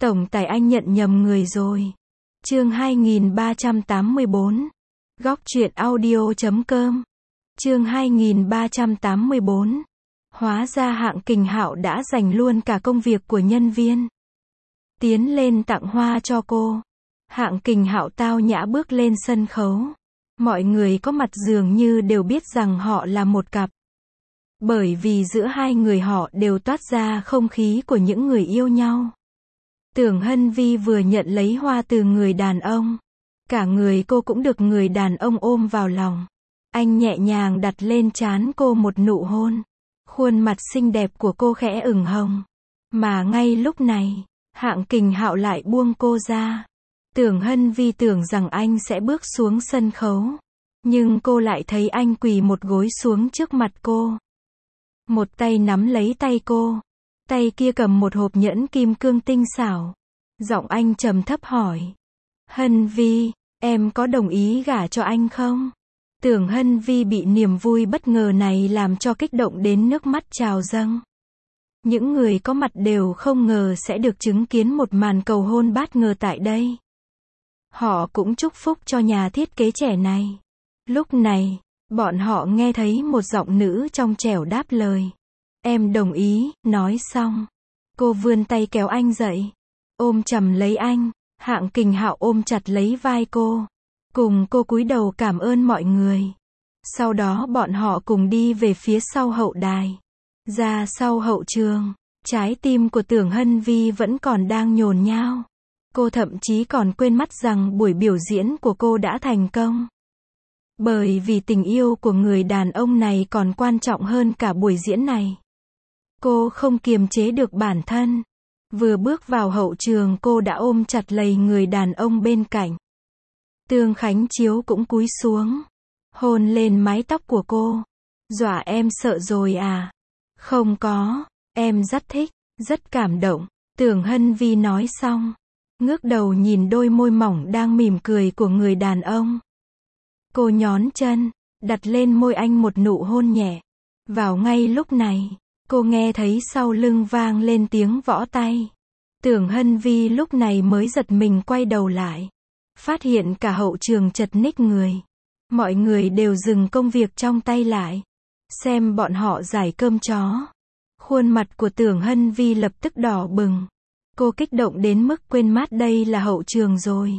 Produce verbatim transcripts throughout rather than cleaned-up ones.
Tổng tài anh nhận nhầm người rồi. Chương hai nghìn ba trăm tám mươi bốn. Góc truyện audio chấm com. Chương hai nghìn ba trăm tám mươi bốn. Hóa ra Hạng Kình Hạo đã dành luôn cả công việc của nhân viên. Tiến lên tặng hoa cho cô. Hạng Kình Hạo tao nhã bước lên sân khấu. Mọi người có mặt dường như đều biết rằng họ là một cặp. Bởi vì giữa hai người họ đều toát ra không khí của những người yêu nhau. Tưởng Hân Vi vừa nhận lấy hoa từ người đàn ông. Cả người cô cũng được người đàn ông ôm vào lòng. Anh nhẹ nhàng đặt lên trán cô một nụ hôn. Khuôn mặt xinh đẹp của cô khẽ ửng hồng. Mà ngay lúc này, Hạng Kình Hạo lại buông cô ra. Tưởng Hân Vi tưởng rằng anh sẽ bước xuống sân khấu. Nhưng cô lại thấy anh quỳ một gối xuống trước mặt cô. Một tay nắm lấy tay cô. Tay kia cầm một hộp nhẫn kim cương tinh xảo. Giọng anh trầm thấp hỏi. Hân Vi, em có đồng ý gả cho anh không? Tưởng Hân Vi bị niềm vui bất ngờ này làm cho kích động đến nước mắt trào dâng. Những người có mặt đều không ngờ sẽ được chứng kiến một màn cầu hôn bất ngờ tại đây. Họ cũng chúc phúc cho nhà thiết kế trẻ này. Lúc này, bọn họ nghe thấy một giọng nữ trong trẻo đáp lời. Em đồng ý, nói xong. Cô vươn tay kéo anh dậy. Ôm chầm lấy anh, Hạng Kình Hạo ôm chặt lấy vai cô. Cùng cô cúi đầu cảm ơn mọi người. Sau đó bọn họ cùng đi về phía sau hậu đài. Ra sau hậu trường, trái tim của Tưởng Hân Vi vẫn còn đang nhồi nhao. Cô thậm chí còn quên mất rằng buổi biểu diễn của cô đã thành công. Bởi vì tình yêu của người đàn ông này còn quan trọng hơn cả buổi diễn này. Cô không kiềm chế được bản thân. Vừa bước vào hậu trường cô đã ôm chặt lấy người đàn ông bên cạnh. Tương Khánh Chiếu cũng cúi xuống. Hôn lên mái tóc của cô. Dọa em sợ rồi à? Không có, em rất thích, rất cảm động. Tưởng Hân Vi nói xong. Ngước đầu nhìn đôi môi mỏng đang mỉm cười của người đàn ông. Cô nhón chân, đặt lên môi anh một nụ hôn nhẹ. Vào ngay lúc này, cô nghe thấy sau lưng vang lên tiếng võ tay. Tưởng Hân Vi lúc này mới giật mình quay đầu lại. Phát hiện cả hậu trường chật ních người. Mọi người đều dừng công việc trong tay lại. Xem bọn họ giải cơm chó. Khuôn mặt của Tưởng Hân Vi lập tức đỏ bừng. Cô kích động đến mức quên mất đây là hậu trường rồi.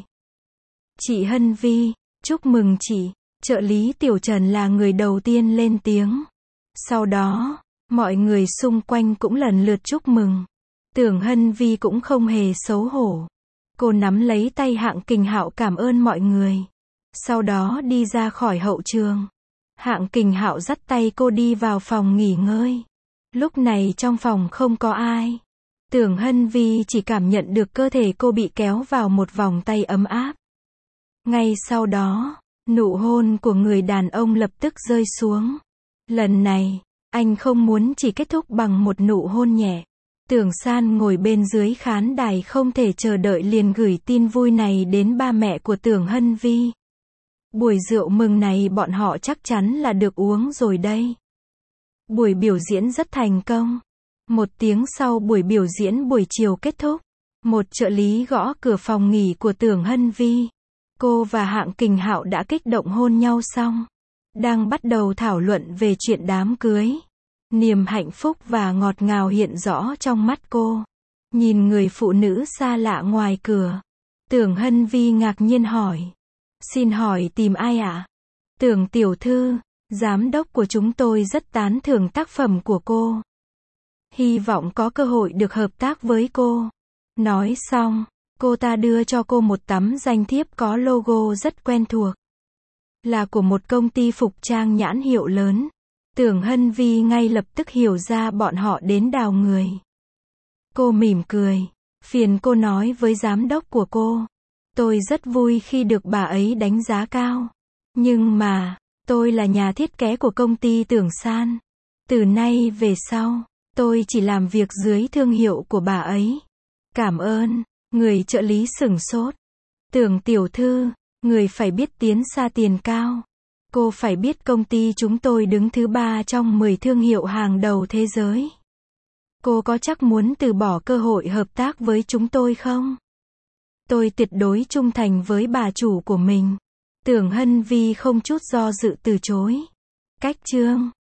Chị Hân Vi, chúc mừng chị. Trợ lý Tiểu Trần là người đầu tiên lên tiếng. Sau đó, mọi người xung quanh cũng lần lượt chúc mừng. Tưởng Hân Vi cũng không hề xấu hổ. Cô nắm lấy tay Hạng Kình Hạo cảm ơn mọi người. Sau đó đi ra khỏi hậu trường. Hạng Kình Hạo dắt tay cô đi vào phòng nghỉ ngơi. Lúc này trong phòng không có ai. Tưởng Hân Vi chỉ cảm nhận được cơ thể cô bị kéo vào một vòng tay ấm áp. Ngay sau đó, nụ hôn của người đàn ông lập tức rơi xuống. Lần này, anh không muốn chỉ kết thúc bằng một nụ hôn nhẹ. Tưởng San ngồi bên dưới khán đài không thể chờ đợi liền gửi tin vui này đến ba mẹ của Tưởng Hân Vi. Buổi rượu mừng này bọn họ chắc chắn là được uống rồi đây. Buổi biểu diễn rất thành công. Một tiếng sau buổi biểu diễn buổi chiều kết thúc. Một trợ lý gõ cửa phòng nghỉ của Tưởng Hân Vi. Cô và Hạng Kình Hạo đã kích động hôn nhau xong. Đang bắt đầu thảo luận về chuyện đám cưới. Niềm hạnh phúc và ngọt ngào hiện rõ trong mắt cô. Nhìn người phụ nữ xa lạ ngoài cửa. Tưởng Hân Vi ngạc nhiên hỏi. Xin hỏi tìm ai ạ? Tưởng tiểu thư, giám đốc của chúng tôi rất tán thưởng tác phẩm của cô. Hy vọng có cơ hội được hợp tác với cô. Nói xong, cô ta đưa cho cô một tấm danh thiếp có logo rất quen thuộc. Là của một công ty phục trang nhãn hiệu lớn. Tưởng Hân Vi ngay lập tức hiểu ra bọn họ đến đào người. Cô mỉm cười. Phiền cô nói với giám đốc của cô. Tôi rất vui khi được bà ấy đánh giá cao. Nhưng mà, tôi là nhà thiết kế của công ty Tưởng San. Từ nay về sau, tôi chỉ làm việc dưới thương hiệu của bà ấy. Cảm ơn. Người trợ lý sửng sốt. Tưởng tiểu thư, người phải biết tiến xa tiền cao. Cô phải biết công ty chúng tôi đứng thứ ba trong mười thương hiệu hàng đầu thế giới. Cô có chắc muốn từ bỏ cơ hội hợp tác với chúng tôi không? Tôi tuyệt đối trung thành với bà chủ của mình. Tưởng Hân Vi không chút do dự từ chối. Cách chương